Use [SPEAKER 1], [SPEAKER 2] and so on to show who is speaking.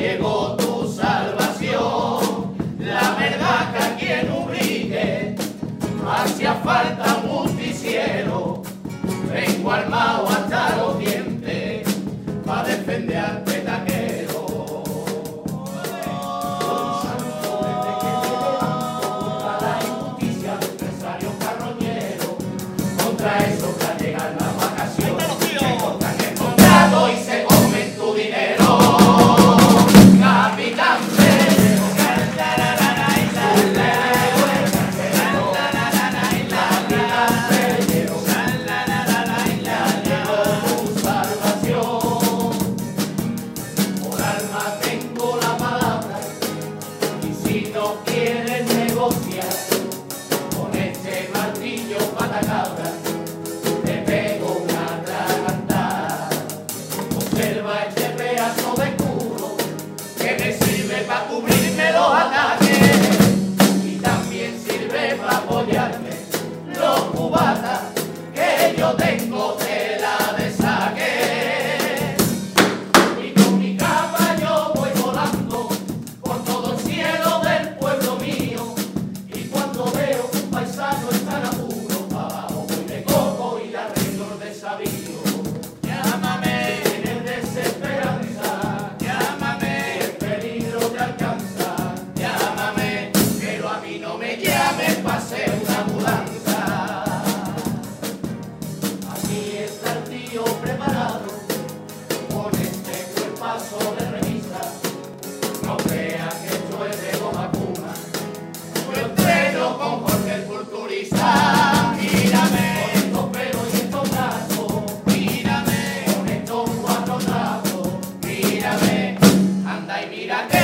[SPEAKER 1] llegó tu salvación. La verdad que aquí en Ubrique hacía falta un justiciero. Vengo armado hasta los dientes para defender al petaquero. Soy santo desde que me levanto contra la injusticia de empresarios carroñeros, contra esos que llegan las vacaciones, que cortan el contrato y se comen tu dinero. Capitán Pedro, no quieres negociar con este martillo patacabra, te pego una atragantada. Observa este pedazo de escudo que me sirve para cubrirme los ataques y también sirve para apoyarme los cubatas que yo tengo tela de saque. Y con mi capa yo voy volando por todo el cielo del pueblo mío, y cuando veo que un paisano está en apuro, para abajo voy de coco y le arreglo el desavío. Llámame, tienes desesperanza, llámame, el peligro te alcanza, llámame, pero a mí no me llames para ser una mudanza. Así está el tío preparado, con este cuerpazo de revista. No creas que esto es de goma puma, yo entreno con Jorge el culturista. Mírame, con estos pelos y estos brazos, mírame, con estos cuatro trazos, mírame, anda y mírate.